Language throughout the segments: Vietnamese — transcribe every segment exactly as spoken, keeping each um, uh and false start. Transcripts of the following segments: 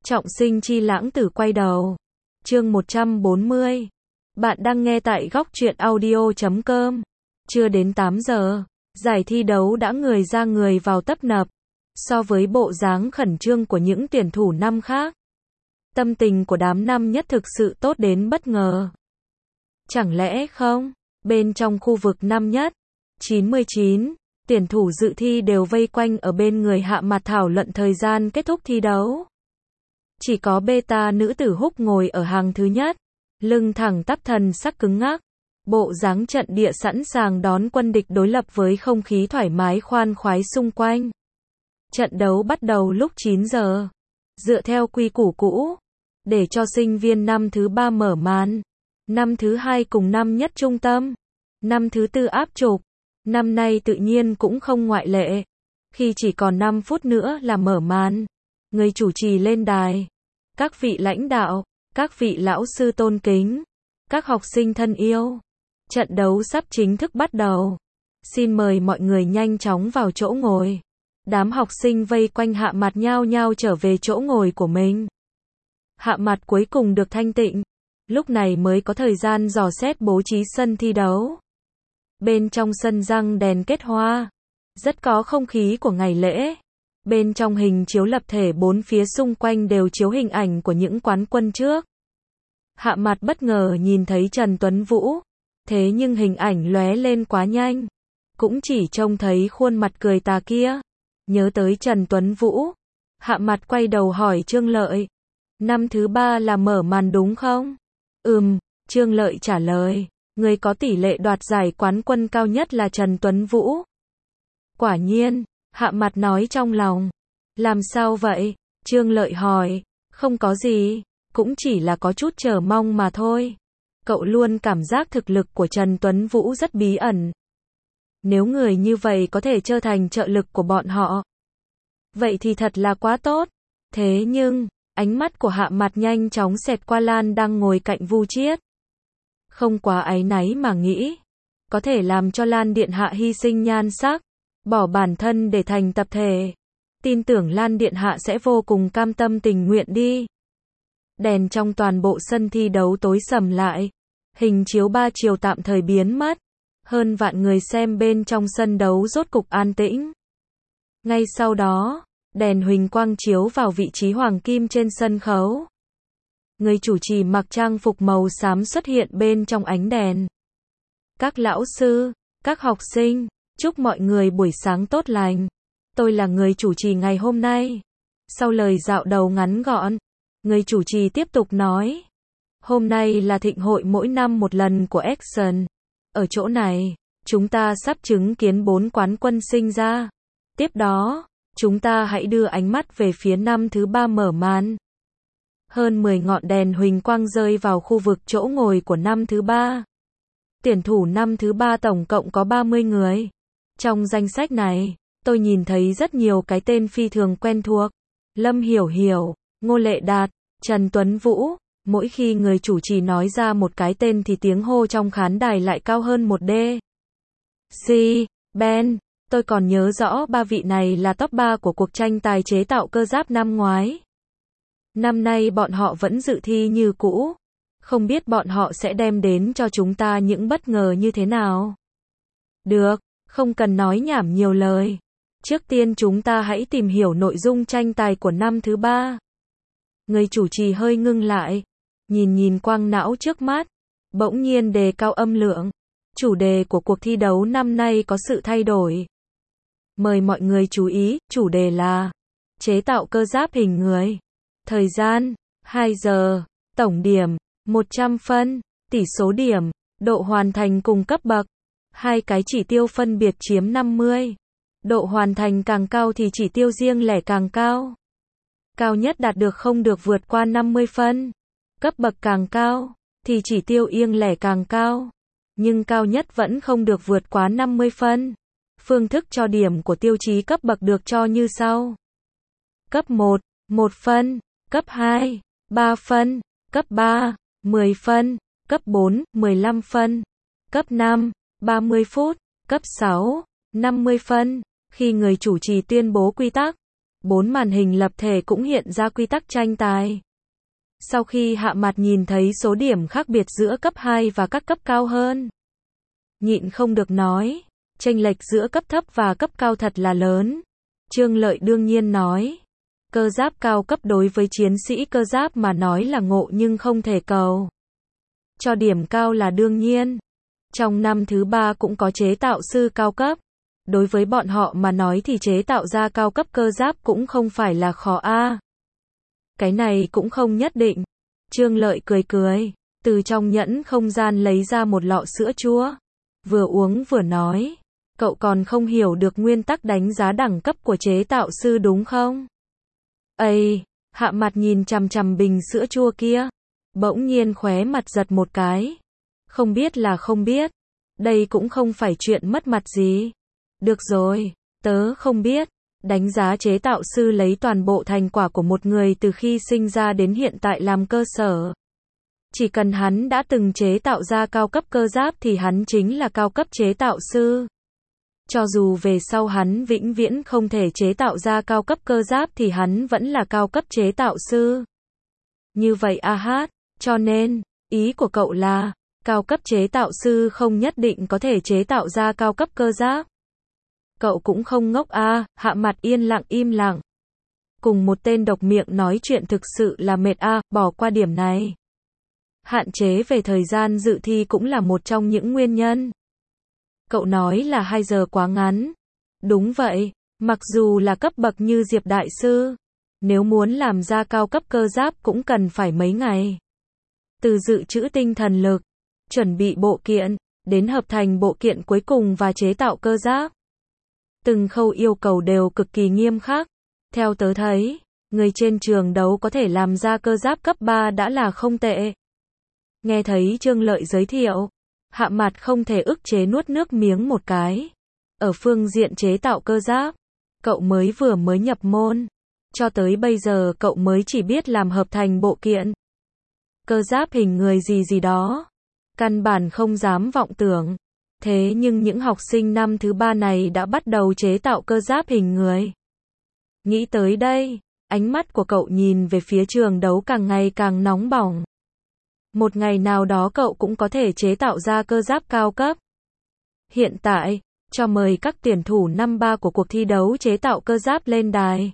Trọng sinh chi lãng tử quay đầu. Chương một trăm bốn mươi. Bạn đang nghe tại góc truyện audio chấm com. Chưa đến tám giờ, giải thi đấu đã người ra người vào tấp nập. So với bộ dáng khẩn trương của những tuyển thủ năm khác, tâm tình của đám năm nhất thực sự tốt đến bất ngờ. Chẳng lẽ không? Bên trong khu vực năm nhất, chín mươi chín, tuyển thủ dự thi đều vây quanh ở bên người Hạ Mặt thảo luận thời gian kết thúc thi đấu. Chỉ có beta nữ tử Húc ngồi ở hàng thứ nhất, lưng thẳng tắp, thần sắc cứng ngắc, bộ dáng trận địa sẵn sàng đón quân địch đối lập với không khí thoải mái khoan khoái xung quanh. Trận đấu bắt đầu lúc chín giờ. Dựa theo quy củ cũ, để cho sinh viên năm thứ ba mở màn, năm thứ hai cùng năm nhất trung tâm, năm thứ tư áp trục. Năm nay tự nhiên cũng không ngoại lệ. Khi chỉ còn năm phút nữa là mở màn, người chủ trì lên đài. Các vị lãnh đạo, các vị lão sư tôn kính, các học sinh thân yêu, trận đấu sắp chính thức bắt đầu. Xin mời mọi người nhanh chóng vào chỗ ngồi. Đám học sinh vây quanh Hạ Mặt nhao nhao trở về chỗ ngồi của mình. Hạ Mặt cuối cùng được thanh tịnh, lúc này mới có thời gian dò xét bố trí sân thi đấu. Bên trong sân răng đèn kết hoa, rất có không khí của ngày lễ. Bên trong hình chiếu lập thể bốn phía xung quanh đều chiếu hình ảnh của những quán quân trước. Hạ Mặt bất ngờ nhìn thấy Trần Tuấn Vũ, thế nhưng hình ảnh lóe lên quá nhanh, cũng chỉ trông thấy khuôn mặt cười tà kia. Nhớ tới Trần Tuấn Vũ, Hạ Mặt quay đầu hỏi Trương Lợi, năm thứ ba là mở màn đúng không? Ừm, Trương Lợi trả lời, người có tỷ lệ đoạt giải quán quân cao nhất là Trần Tuấn Vũ. Quả nhiên, Hạ Mặt nói trong lòng. Làm sao vậy? Trương Lợi hỏi. Không có gì, cũng chỉ là có chút chờ mong mà thôi. Cậu luôn cảm giác thực lực của Trần Tuấn Vũ rất bí ẩn. Nếu người như vậy có thể trở thành trợ lực của bọn họ, vậy thì thật là quá tốt. Thế nhưng, ánh mắt của Hạ Mặt nhanh chóng xẹt qua Lan đang ngồi cạnh Vu Chiết. Không quá áy náy mà nghĩ, có thể làm cho Lan Điện Hạ hy sinh nhan sắc, bỏ bản thân để thành tập thể. Tin tưởng Lan Điện Hạ sẽ vô cùng cam tâm tình nguyện đi. Đèn trong toàn bộ sân thi đấu tối sầm lại. Hình chiếu ba chiều tạm thời biến mất. Hơn vạn người xem bên trong sân đấu rốt cục an tĩnh. Ngay sau đó, đèn huỳnh quang chiếu vào vị trí hoàng kim trên sân khấu. Người chủ trì mặc trang phục màu xám xuất hiện bên trong ánh đèn. Các lão sư, các học sinh, chúc mọi người buổi sáng tốt lành. Tôi là người chủ trì ngày hôm nay. Sau lời dạo đầu ngắn gọn, người chủ trì tiếp tục nói. Hôm nay là thịnh hội mỗi năm một lần của Action. Ở chỗ này, chúng ta sắp chứng kiến bốn quán quân sinh ra. Tiếp đó, chúng ta hãy đưa ánh mắt về phía năm thứ ba mở màn. Hơn mười ngọn đèn huỳnh quang rơi vào khu vực chỗ ngồi của năm thứ ba. Tuyển thủ năm thứ ba tổng cộng có ba mươi người. Trong danh sách này, tôi nhìn thấy rất nhiều cái tên phi thường quen thuộc. Lâm Hiểu Hiểu, Ngô Lệ Đạt, Trần Tuấn Vũ. Mỗi khi người chủ trì nói ra một cái tên thì tiếng hô trong khán đài lại cao hơn một đê. Si, Ben, tôi còn nhớ rõ ba vị này là top ba của cuộc tranh tài chế tạo cơ giáp năm ngoái. Năm nay bọn họ vẫn dự thi như cũ. Không biết bọn họ sẽ đem đến cho chúng ta những bất ngờ như thế nào. Được, không cần nói nhảm nhiều lời. Trước tiên chúng ta hãy tìm hiểu nội dung tranh tài của năm thứ ba. Người chủ trì hơi ngưng lại, nhìn nhìn quang não trước mắt, bỗng nhiên đề cao âm lượng. Chủ đề của cuộc thi đấu năm nay có sự thay đổi. Mời mọi người chú ý, chủ đề là chế tạo cơ giáp hình người. Thời gian, hai giờ, tổng điểm, một trăm phân, tỷ số điểm, độ hoàn thành cùng cấp bậc. Hai cái chỉ tiêu phân biệt chiếm năm mươi. Độ hoàn thành càng cao thì chỉ tiêu riêng lẻ càng cao. Cao nhất đạt được không được vượt qua năm mươi phân. Cấp bậc càng cao, thì chỉ tiêu riêng lẻ càng cao. Nhưng cao nhất vẫn không được vượt quá năm mươi phân. Phương thức cho điểm của tiêu chí cấp bậc được cho như sau. Cấp một, một phân. Cấp hai, ba phân. Cấp ba, mười phân. Cấp bốn, mười lăm phân. Cấp năm, ba mươi phút. Cấp sáu, năm mươi phân. Khi người chủ trì tuyên bố quy tắc, Bốn màn hình lập thể cũng hiện ra quy tắc tranh tài. Sau khi Hạ Mặt nhìn thấy số điểm khác biệt giữa cấp hai và các cấp cao hơn, nhịn không được nói, chênh lệch giữa cấp thấp và cấp cao thật là lớn. Trương Lợi đương nhiên nói, cơ giáp cao cấp đối với chiến sĩ cơ giáp mà nói là ngộ nhưng không thể cầu. Cho điểm cao là đương nhiên. Trong năm thứ ba cũng có chế tạo sư cao cấp. Đối với bọn họ mà nói thì chế tạo ra cao cấp cơ giáp cũng không phải là khó a. Cái này cũng không nhất định. Trương Lợi cười cười, từ trong nhẫn không gian lấy ra một lọ sữa chua. Vừa uống vừa nói, cậu còn không hiểu được nguyên tắc đánh giá đẳng cấp của chế tạo sư đúng không? Ây, Hạ Mặt nhìn chằm chằm bình sữa chua kia, bỗng nhiên khóe mặt giật một cái. Không biết là không biết, đây cũng không phải chuyện mất mặt gì. Được rồi, tớ không biết. Đánh giá chế tạo sư lấy toàn bộ thành quả của một người từ khi sinh ra đến hiện tại làm cơ sở. Chỉ cần hắn đã từng chế tạo ra cao cấp cơ giáp thì hắn chính là cao cấp chế tạo sư. Cho dù về sau hắn vĩnh viễn không thể chế tạo ra cao cấp cơ giáp thì hắn vẫn là cao cấp chế tạo sư. Như vậy a hát, cho nên, ý của cậu là, cao cấp chế tạo sư không nhất định có thể chế tạo ra cao cấp cơ giáp. Cậu cũng không ngốc a. À, Hạ Mặt yên lặng im lặng. Cùng một tên độc miệng nói chuyện thực sự là mệt a, à, bỏ qua điểm này. Hạn chế về thời gian dự thi cũng là một trong những nguyên nhân. Cậu nói là hai giờ quá ngắn. Đúng vậy, mặc dù là cấp bậc như Diệp Đại Sư, nếu muốn làm ra cao cấp cơ giáp cũng cần phải mấy ngày. Từ dự trữ tinh thần lực, chuẩn bị bộ kiện, đến hợp thành bộ kiện cuối cùng và chế tạo cơ giáp. Từng khâu yêu cầu đều cực kỳ nghiêm khắc. Theo tớ thấy, người trên trường đấu có thể làm ra cơ giáp cấp ba đã là không tệ. Nghe thấy Trương Lợi giới thiệu, Hạ Mặt không thể ức chế nuốt nước miếng một cái. Ở phương diện chế tạo cơ giáp, cậu mới vừa mới nhập môn. Cho tới bây giờ cậu mới chỉ biết làm hợp thành bộ kiện. Cơ giáp hình người gì gì đó. Căn bản không dám vọng tưởng. Thế nhưng những học sinh năm thứ ba này đã bắt đầu chế tạo cơ giáp hình người. Nghĩ tới đây, ánh mắt của cậu nhìn về phía trường đấu càng ngày càng nóng bỏng. Một ngày nào đó cậu cũng có thể chế tạo ra cơ giáp cao cấp. Hiện tại, cho mời các tuyển thủ năm ba của cuộc thi đấu chế tạo cơ giáp lên đài.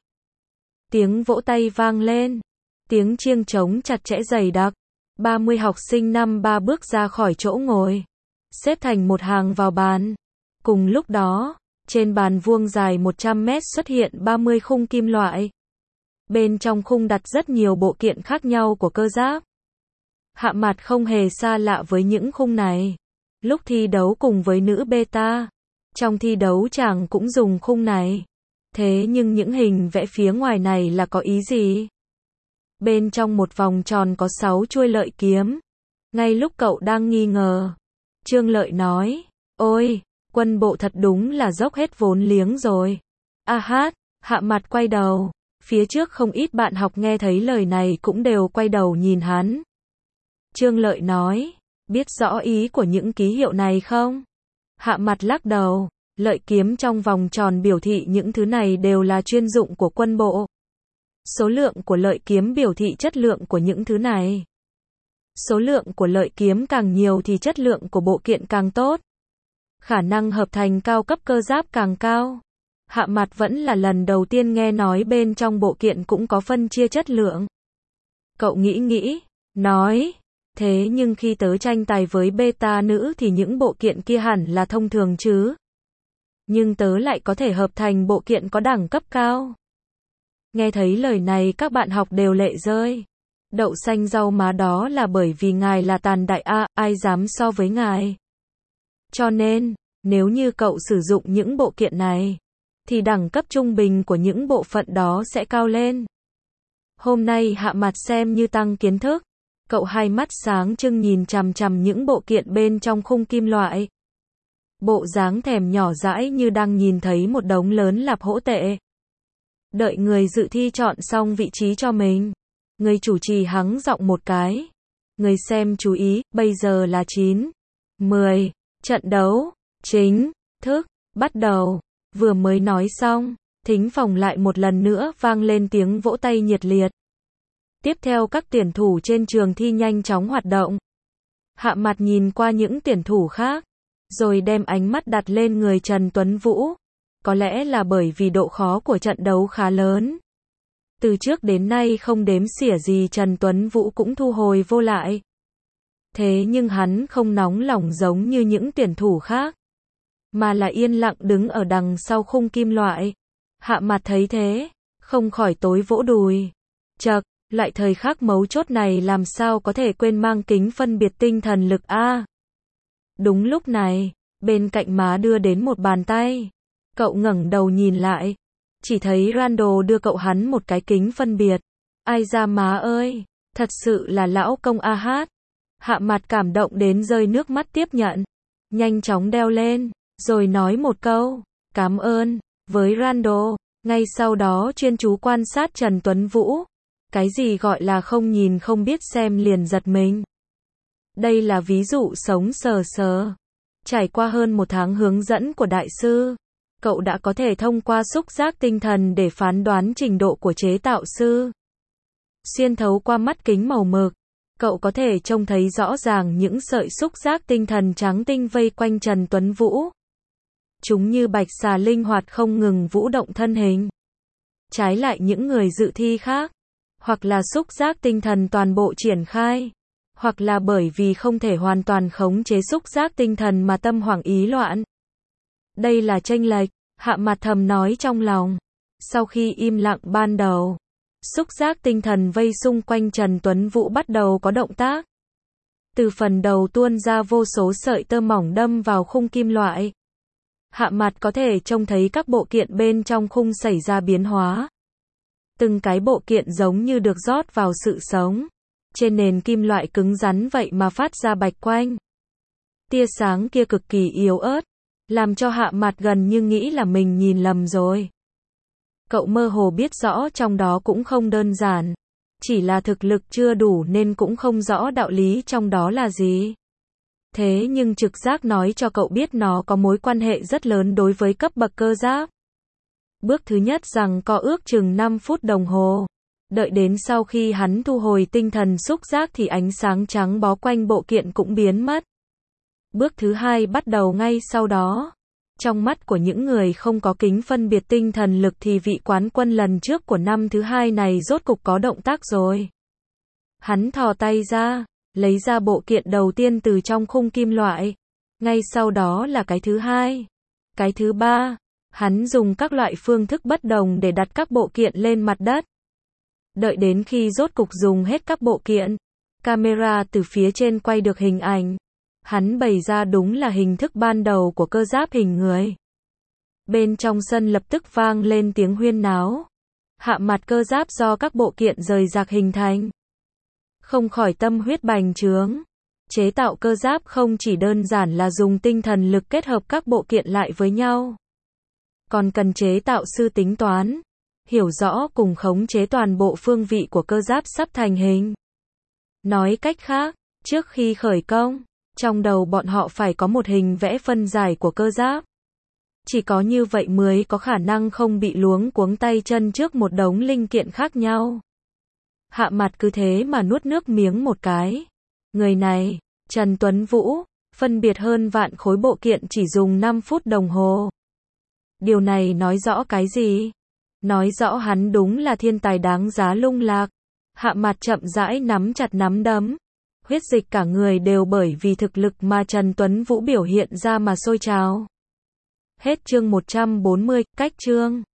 Tiếng vỗ tay vang lên. Tiếng chiêng trống chặt chẽ dày đặc. ba mươi học sinh năm ba bước ra khỏi chỗ ngồi. Xếp thành một hàng vào bàn. Cùng lúc đó, trên bàn vuông dài một trăm mét xuất hiện ba mươi khung kim loại. Bên trong khung đặt rất nhiều bộ kiện khác nhau của cơ giáp. Hạ Mặt không hề xa lạ với những khung này. Lúc thi đấu cùng với nữ beta, trong thi đấu chàng cũng dùng khung này. Thế nhưng những hình vẽ phía ngoài này là có ý gì? Bên trong một vòng tròn có sáu chuôi lợi kiếm. Ngay lúc cậu đang nghi ngờ, Trương Lợi nói, ôi, quân bộ thật đúng là dốc hết vốn liếng rồi. A hát, Hạ Mặt quay đầu, phía trước không ít bạn học nghe thấy lời này cũng đều quay đầu nhìn hắn. Trương Lợi nói, biết rõ ý của những ký hiệu này không? Hạ Mặt lắc đầu, lợi kiếm trong vòng tròn biểu thị những thứ này đều là chuyên dụng của quân bộ. Số lượng của lợi kiếm biểu thị chất lượng của những thứ này. Số lượng của lợi kiếm càng nhiều thì chất lượng của bộ kiện càng tốt. Khả năng hợp thành cao cấp cơ giáp càng cao. Hạ Mặt vẫn là lần đầu tiên nghe nói bên trong bộ kiện cũng có phân chia chất lượng. Cậu nghĩ nghĩ, nói, thế nhưng khi tớ tranh tài với beta nữ thì những bộ kiện kia hẳn là thông thường chứ. Nhưng tớ lại có thể hợp thành bộ kiện có đẳng cấp cao. Nghe thấy lời này các bạn học đều lệ rơi. Đậu xanh rau má, đó là bởi vì ngài là tàn đại A, ai dám so với ngài. Cho nên, nếu như cậu sử dụng những bộ kiện này, thì đẳng cấp trung bình của những bộ phận đó sẽ cao lên. Hôm nay Hạ Mặt xem như tăng kiến thức. Cậu hai mắt sáng trưng nhìn chằm chằm những bộ kiện bên trong khung kim loại. Bộ dáng thèm nhỏ dãi như đang nhìn thấy một đống lớn lạp hỗ tệ. Đợi người dự thi chọn xong vị trí cho mình, người chủ trì hắng giọng một cái. Người xem chú ý, bây giờ là chín, mười, trận đấu chính thức bắt đầu. Vừa mới nói xong, Thính phòng lại một lần nữa vang lên tiếng vỗ tay nhiệt liệt. Tiếp theo các tuyển thủ trên trường thi nhanh chóng hoạt động. Hạ Mặt nhìn qua những tuyển thủ khác, rồi đem ánh mắt đặt lên người Trần Tuấn Vũ. Có lẽ là bởi vì độ khó của trận đấu khá lớn. Từ trước đến nay không đếm xỉa gì Trần Tuấn Vũ cũng thu hồi vô lại. Thế nhưng hắn không nóng lòng giống như những tuyển thủ khác, mà là yên lặng đứng ở đằng sau khung kim loại. Hạ Mặt thấy thế, không khỏi tối vỗ đùi. Chậc, loại thời khắc mấu chốt này làm sao có thể quên mang kính phân biệt tinh thần lực a. Đúng lúc này, bên cạnh má đưa đến một bàn tay. Cậu ngẩng đầu nhìn lại, chỉ thấy Randall đưa cậu hắn một cái kính phân biệt. Ai da má ơi, thật sự là lão công a hát. Hạ Mặt cảm động đến rơi nước mắt tiếp nhận, nhanh chóng đeo lên, rồi nói một câu, cảm ơn, với Randall. Ngay sau đó chuyên chú quan sát Trần Tuấn Vũ. Cái gì gọi là không nhìn không biết xem liền giật mình. Đây là ví dụ sống sờ sờ. Trải qua hơn một tháng hướng dẫn của đại sư, cậu đã có thể thông qua xúc giác tinh thần để phán đoán trình độ của chế tạo sư. Xuyên thấu qua mắt kính màu mực, cậu có thể trông thấy rõ ràng những sợi xúc giác tinh thần trắng tinh vây quanh Trần Tuấn Vũ. Chúng như bạch xà linh hoạt không ngừng vũ động thân hình. Trái lại những người dự thi khác, hoặc là xúc giác tinh thần toàn bộ triển khai, hoặc là bởi vì không thể hoàn toàn khống chế xúc giác tinh thần mà tâm hoảng ý loạn. Đây là chênh lệch, Hạ Mặt thầm nói trong lòng. Sau khi im lặng ban đầu, xúc giác tinh thần vây xung quanh Trần Tuấn Vũ bắt đầu có động tác. Từ phần đầu tuôn ra vô số sợi tơ mỏng đâm vào khung kim loại. Hạ Mặt có thể trông thấy các bộ kiện bên trong khung xảy ra biến hóa. Từng cái bộ kiện giống như được rót vào sự sống. Trên nền kim loại cứng rắn vậy mà phát ra bạch quang. Tia sáng kia cực kỳ yếu ớt, làm cho Hạ Mặt gần như nghĩ là mình nhìn lầm rồi. Cậu mơ hồ biết rõ trong đó cũng không đơn giản. Chỉ là thực lực chưa đủ nên cũng không rõ đạo lý trong đó là gì. Thế nhưng trực giác nói cho cậu biết nó có mối quan hệ rất lớn đối với cấp bậc cơ giáp. Bước thứ nhất rằng có ước chừng năm phút đồng hồ. Đợi đến sau khi hắn thu hồi tinh thần xúc giác thì ánh sáng trắng bó quanh bộ kiện cũng biến mất. Bước thứ hai bắt đầu ngay sau đó. Trong mắt của những người không có kính phân biệt tinh thần lực thì vị quán quân lần trước của năm thứ hai này rốt cục có động tác rồi. Hắn thò tay ra, lấy ra bộ kiện đầu tiên từ trong khung kim loại. Ngay sau đó là cái thứ hai. Cái thứ ba, hắn dùng các loại phương thức bất đồng để đặt các bộ kiện lên mặt đất. Đợi đến khi rốt cục dùng hết các bộ kiện, camera từ phía trên quay được hình ảnh. Hắn bày ra đúng là hình thức ban đầu của cơ giáp hình người. Bên trong sân lập tức vang lên tiếng huyên náo. Hạ Mặt cơ giáp do các bộ kiện rời rạc hình thành. Không khỏi tâm huyết bành trướng. Chế tạo cơ giáp không chỉ đơn giản là dùng tinh thần lực kết hợp các bộ kiện lại với nhau. Còn cần chế tạo sư tính toán, hiểu rõ cùng khống chế toàn bộ phương vị của cơ giáp sắp thành hình. Nói cách khác, trước khi khởi công, trong đầu bọn họ phải có một hình vẽ phân giải của cơ giáp. Chỉ có như vậy mới có khả năng không bị luống cuống tay chân trước một đống linh kiện khác nhau. Hạ Mặt cứ thế mà nuốt nước miếng một cái. Người này, Trần Tuấn Vũ, phân biệt hơn vạn khối bộ kiện chỉ dùng năm phút đồng hồ. Điều này nói rõ cái gì? Nói rõ hắn đúng là thiên tài đáng giá lung lạc. Hạ Mặt chậm rãi nắm chặt nắm đấm. Huyết dịch cả người đều bởi vì thực lực mà Trần Tuấn Vũ biểu hiện ra mà sôi trào. Hết chương một trăm bốn mươi, cách chương.